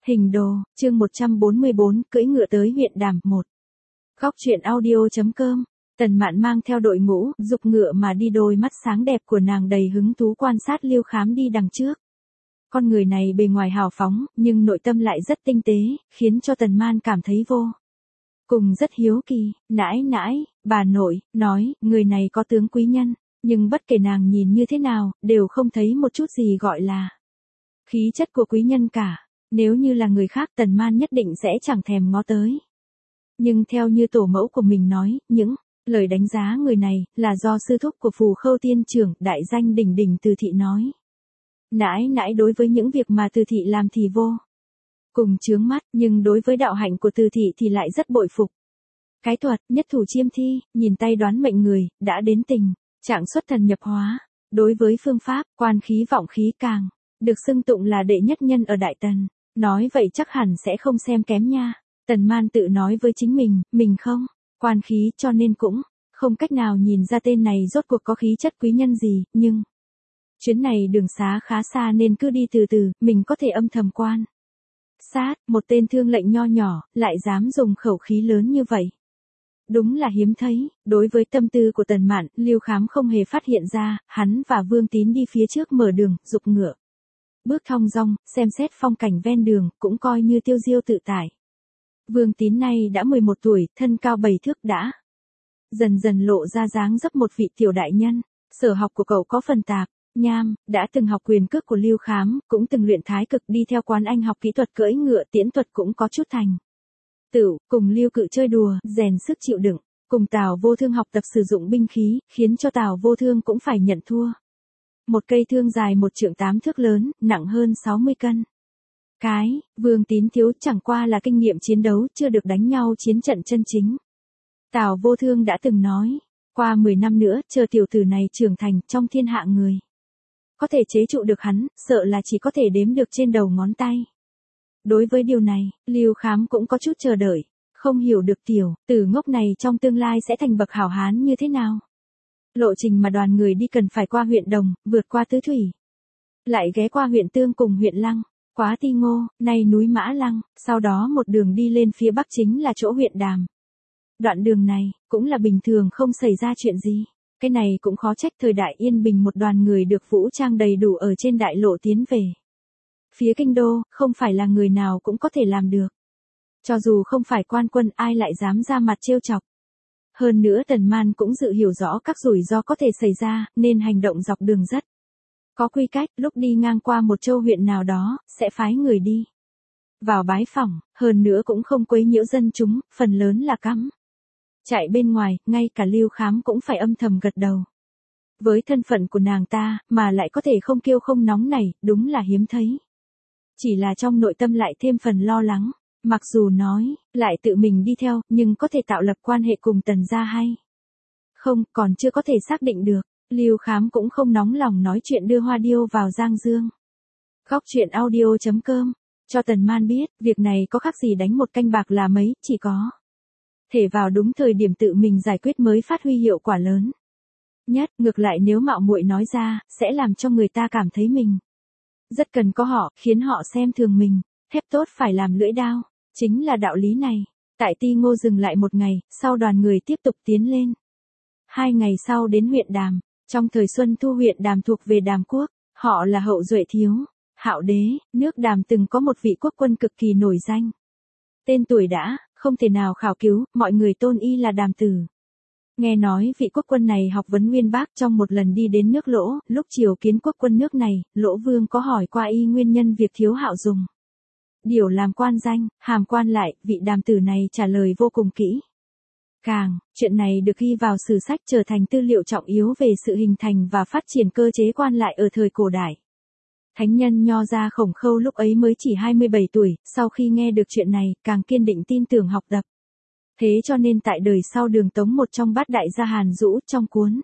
Hình đồ, chương 144, cưỡi ngựa tới huyện Đàm 1. Góc truyện audio.com. Tần Mạn mang theo đội ngũ, dục ngựa mà đi, đôi mắt sáng đẹp của nàng đầy hứng thú quan sát Lưu Khám đi đằng trước. Con người này bề ngoài hào phóng, nhưng nội tâm lại rất tinh tế, khiến cho Tần Man cảm thấy vô cùng rất hiếu kỳ. Nãi nãi, bà nội, nói, người này có tướng quý nhân, nhưng bất kể nàng nhìn như thế nào, đều không thấy một chút gì gọi là khí chất của quý nhân cả. Nếu như là người khác, Tần Man nhất định sẽ chẳng thèm ngó tới. Nhưng theo như tổ mẫu của mình nói, những lời đánh giá người này là do sư thúc của Phù Khâu Tiên trưởng, đại danh đỉnh đỉnh Từ Thị nói. Nãi nãi đối với những việc mà Từ Thị làm thì vô cùng chướng mắt, nhưng đối với đạo hạnh của Từ Thị thì lại rất bội phục. Cái thuật, nhất thủ chiêm thi, nhìn tay đoán mệnh người, đã đến tình trạng xuất thần nhập hóa. Đối với phương pháp, quan khí vọng khí càng được xưng tụng là đệ nhất nhân ở Đại Tần. Nói vậy chắc hẳn sẽ không xem kém nha. Tần Man tự nói với chính mình không quan khí, cho nên cũng không cách nào nhìn ra tên này rốt cuộc có khí chất quý nhân gì, nhưng chuyến này đường xá khá xa nên cứ đi từ từ, mình có thể âm thầm quan sát. Một tên thương lệnh nho nhỏ, lại dám dùng khẩu khí lớn như vậy. Đúng là hiếm thấy. Đối với tâm tư của Tần Mạn, Lưu Khám không hề phát hiện ra. Hắn và Vương Tín đi phía trước mở đường, dục ngựa bước thong dong, xem xét phong cảnh ven đường, cũng coi như tiêu diêu tự tại. Vương Tín nay đã 11 tuổi, thân cao 7 thước, đã dần dần lộ ra dáng dấp một vị tiểu đại nhân. Sở học của cậu có phần tạp nham, đã từng học quyền cước của Lưu Khám, cũng từng luyện thái cực, đi theo quán anh học kỹ thuật cưỡi ngựa, tiễn thuật cũng có chút thành tựu, cùng Lưu Cự chơi đùa, rèn sức chịu đựng, cùng Tào Vô Thương học tập sử dụng binh khí, khiến cho Tào Vô Thương cũng phải nhận thua. Một cây thương dài 1 trượng 8 thước lớn, nặng hơn 60 cân. Vương Tín thiếu chẳng qua là kinh nghiệm chiến đấu, chưa được đánh nhau chiến trận chân chính. Tào Vô Thương đã từng nói, qua 10 năm nữa, chờ tiểu tử này trưởng thành, trong thiên hạ người có thể chế trụ được hắn, sợ là chỉ có thể đếm được trên đầu ngón tay. Đối với điều này, Lưu Khám cũng có chút chờ đợi, không hiểu được tiểu tử ngốc này trong tương lai sẽ thành bậc hảo hán như thế nào. Lộ trình mà đoàn người đi cần phải qua huyện Đồng, vượt qua Tứ Thủy, lại ghé qua huyện Tương cùng huyện Lăng, quá Ti Ngô, nay núi Mã Lăng, sau đó một đường đi lên phía bắc chính là chỗ huyện Đàm. Đoạn đường này, cũng là bình thường không xảy ra chuyện gì. Cái này cũng khó trách thời đại yên bình một đoàn người được vũ trang đầy đủ ở trên đại lộ tiến về phía kinh đô, không phải là người nào cũng có thể làm được. Cho dù không phải quan quân, ai lại dám ra mặt trêu chọc. Hơn nữa Tần Man cũng dự hiểu rõ các rủi ro có thể xảy ra, nên hành động dọc đường rất có quy cách. Lúc đi ngang qua một châu huyện nào đó, sẽ phái người đi vào bái phỏng, hơn nữa cũng không quấy nhiễu dân chúng, phần lớn là cắm chạy bên ngoài, ngay cả Lưu Khám cũng phải âm thầm gật đầu. Với thân phận của nàng ta, mà lại có thể không kiêu không nóng này, đúng là hiếm thấy. Chỉ là trong nội tâm lại thêm phần lo lắng, mặc dù nói, lại tự mình đi theo, nhưng có thể tạo lập quan hệ cùng Tần gia hay không, còn chưa có thể xác định được. Lưu Khám cũng không nóng lòng nói chuyện đưa Hoa Điêu vào Giang Dương. Góc truyện audio.com, cho Tần Man biết, việc này có khác gì đánh một canh bạc là mấy, chỉ có thể vào đúng thời điểm tự mình giải quyết mới phát huy hiệu quả lớn nhất. Ngược lại nếu mạo muội nói ra, sẽ làm cho người ta cảm thấy mình rất cần có họ, khiến họ xem thường mình. Thép tốt phải làm lưỡi đao, chính là đạo lý này. Tại Ti Ngô dừng lại 1 ngày, sau đoàn người tiếp tục tiến lên. 2 ngày sau đến huyện Đàm. Trong thời Xuân Thu, huyện Đàm thuộc về Đàm quốc, họ là hậu duệ Thiếu Hạo đế. Nước Đàm từng có một vị quốc quân cực kỳ nổi danh. Tên tuổi đã không thể nào khảo cứu, mọi người tôn y là Đàm Tử. Nghe nói vị quốc quân này học vấn uyên bác. Trong một lần đi đến nước Lỗ, lúc triều kiến quốc quân nước này, Lỗ Vương có hỏi qua y nguyên nhân việc Thiếu Hạo dùng điều làm quan danh, hàm quan lại, vị Đàm Tử này trả lời vô cùng kỹ càng. Chuyện này được ghi vào sử sách, trở thành tư liệu trọng yếu về sự hình thành và phát triển cơ chế quan lại ở thời cổ đại. Thánh nhân Nho gia Khổng Khâu lúc ấy mới chỉ 27 tuổi, sau khi nghe được chuyện này, càng kiên định tin tưởng học tập. Thế cho nên tại đời sau Đường Tống, một trong bát đại gia Hàn Dũ, trong cuốn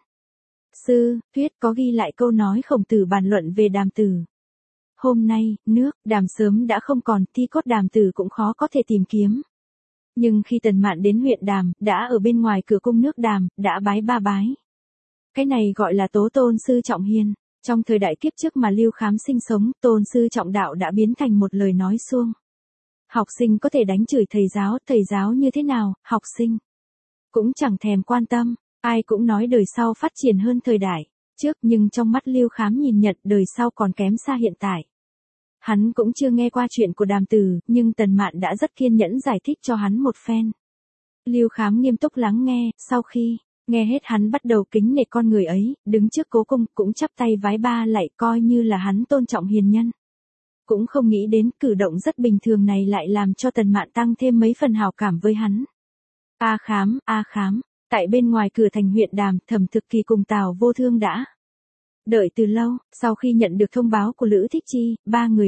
Sư Thuyết có ghi lại câu nói Khổng Tử bàn luận về Đàm Tử. Hôm nay, nước Đàm sớm đã không còn, thi cốt Đàm Tử cũng khó có thể tìm kiếm. Nhưng khi Tần Mạn đến huyện Đàm, đã ở bên ngoài cửa cung nước Đàm, đã bái 3 bái. Cái này gọi là tố tôn sư trọng hiền. Trong thời đại kiếp trước mà Lưu Khám sinh sống, tôn sư trọng đạo đã biến thành một lời nói suông. Học sinh có thể đánh chửi thầy giáo như thế nào, học sinh cũng chẳng thèm quan tâm, ai cũng nói đời sau phát triển hơn thời đại trước, nhưng trong mắt Lưu Khám nhìn nhận đời sau còn kém xa hiện tại. Hắn cũng chưa nghe qua chuyện của Đàm Tử, nhưng Tần Mạn đã rất kiên nhẫn giải thích cho hắn một phen. Lưu Khám nghiêm túc lắng nghe, sau khi nghe hết hắn bắt đầu kính nể con người ấy, đứng trước cố cung cũng chắp tay vái ba lạy coi như là hắn tôn trọng hiền nhân. Cũng không nghĩ đến cử động rất bình thường này lại làm cho Tần Mạn tăng thêm mấy phần hảo cảm với hắn. A Khám, tại bên ngoài cửa thành huyện Đàm, Thẩm Thực Kỳ cùng Tào Vô Thương đã đợi từ lâu, sau khi nhận được thông báo của Lữ Thích Chi, ba người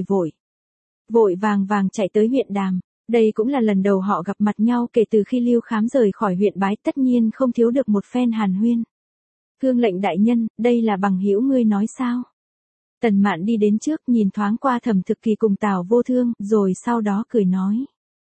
vội vàng chạy tới huyện Đàm. Đây cũng là lần đầu họ gặp mặt nhau kể từ khi Lưu Khám rời khỏi huyện Bái, tất nhiên không thiếu được một phen hàn huyên. Thương lệnh đại nhân, đây là bằng hữu ngươi nói sao? Tần Mạn đi đến trước nhìn thoáng qua Thẩm Thực Kỳ cùng Tào Vô Thương, rồi sau đó cười nói.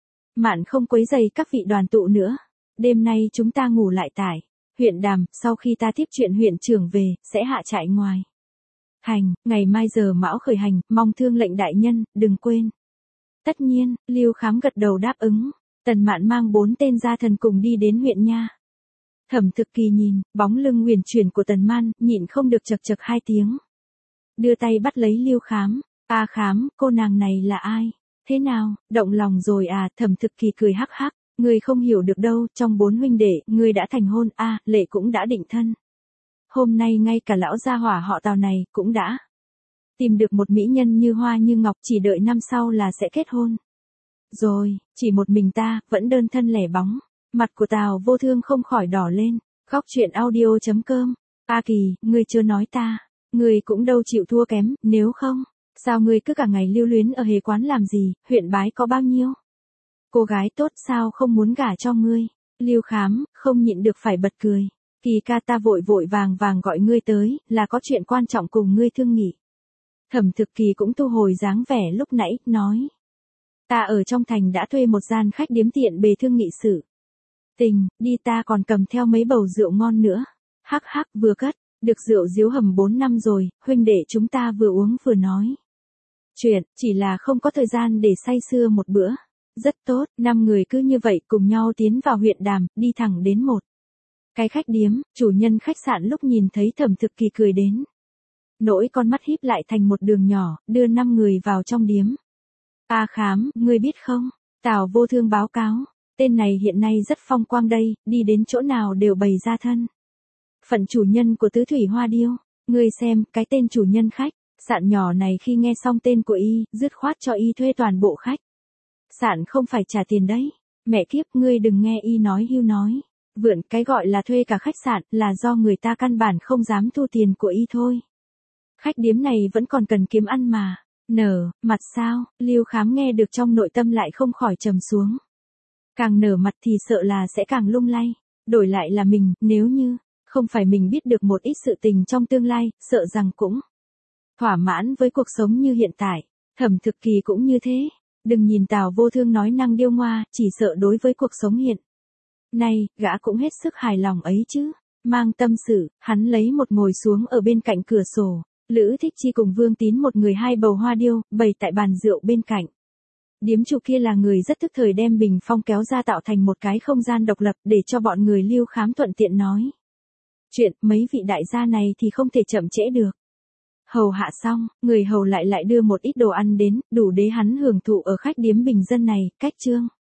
Mạn không quấy rầy các vị đoàn tụ nữa. Đêm nay chúng ta ngủ lại tại huyện Đàm, sau khi ta tiếp chuyện huyện trưởng về, sẽ hạ trại ngoài hành, ngày mai giờ mão khởi hành, mong thương lệnh đại nhân, đừng quên. Tất nhiên, Lưu Khám gật đầu đáp ứng. Tần Mạn mang 4 tên gia thần cùng đi đến huyện nha. Thẩm Thực Kỳ nhìn bóng lưng uyển chuyển của Tần Mạn, nhịn không được chậc chậc 2 tiếng. Đưa tay bắt lấy Lưu Khám. A Khám, cô nàng này là ai? Thế nào, động lòng rồi à? Thẩm Thực Kỳ cười hắc hắc. Ngươi không hiểu được đâu, trong 4 huynh đệ, ngươi đã thành hôn, Lệ cũng đã định thân. Hôm nay ngay cả lão gia hỏa họ Tào này, cũng đã tìm được một mỹ nhân như hoa như ngọc, chỉ đợi năm sau là sẽ kết hôn. Rồi, chỉ một mình ta, vẫn đơn thân lẻ bóng. Mặt của Tào Vô Thương không khỏi đỏ lên. Góc truyện audio.com. A Kỳ, ngươi chưa nói ta. Ngươi cũng đâu chịu thua kém, nếu không, sao ngươi cứ cả ngày lưu luyến ở hề quán làm gì, huyện Bái có bao nhiêu cô gái tốt sao không muốn gả cho ngươi? Lưu Khám, không nhịn được phải bật cười. Kỳ ca, ta vội vàng gọi ngươi tới, là có chuyện quan trọng cùng ngươi thương nghị. Thẩm Thực Kỳ cũng thu hồi dáng vẻ lúc nãy, nói. Ta ở trong thành đã thuê một gian khách điếm tiện bề thương nghị sự tình, đi ta còn cầm theo mấy bầu rượu ngon nữa. Hắc hắc, vừa cất được rượu diếu hầm 4 năm rồi, huynh đệ chúng ta vừa uống vừa nói chuyện, chỉ là không có thời gian để say sưa một bữa. Rất tốt, 5 người cứ như vậy cùng nhau tiến vào huyện Đàm, đi thẳng đến một cái khách điếm. Chủ nhân khách sạn lúc nhìn thấy Thẩm Thực Kỳ cười đến nỗi con mắt híp lại thành một đường nhỏ, đưa 5 người vào trong điếm. A Khám, ngươi biết không? Tào Vô Thương báo cáo, tên này hiện nay rất phong quang đây, đi đến chỗ nào đều bày ra thân phận chủ nhân của Tứ Thủy Hoa Điêu. Ngươi xem, cái tên chủ nhân khách sạn nhỏ này khi nghe xong tên của y, dứt khoát cho y thuê toàn bộ khách sạn không phải trả tiền đấy. Mẹ kiếp, ngươi đừng nghe y nói hưu nói vượn, cái gọi là thuê cả khách sạn là do người ta căn bản không dám thu tiền của y thôi. Khách điếm này vẫn còn cần kiếm ăn mà. Nở mặt sao? Lưu Khám nghe được trong nội tâm lại không khỏi trầm xuống. Càng nở mặt thì sợ là sẽ càng lung lay. Đổi lại là mình, nếu như không phải mình biết được một ít sự tình trong tương lai, sợ rằng cũng thỏa mãn với cuộc sống như hiện tại. Thẩm Thực Kỳ cũng như thế. Đừng nhìn Tào Vô Thương nói năng điêu ngoa, chỉ sợ đối với cuộc sống hiện nay, gã cũng hết sức hài lòng ấy chứ. Mang tâm sự, hắn lấy một ngồi xuống ở bên cạnh cửa sổ. Lữ Thích Chi cùng Vương Tín một người 2 bầu hoa điêu, bày tại bàn rượu bên cạnh. Điếm chủ kia là người rất thức thời đem bình phong kéo ra tạo thành một cái không gian độc lập để cho bọn người Lưu Khám thuận tiện nói chuyện. Mấy vị đại gia này thì không thể chậm trễ được. Hầu hạ xong, người hầu lại đưa một ít đồ ăn đến, đủ để hắn hưởng thụ ở khách điếm bình dân này. Cách chương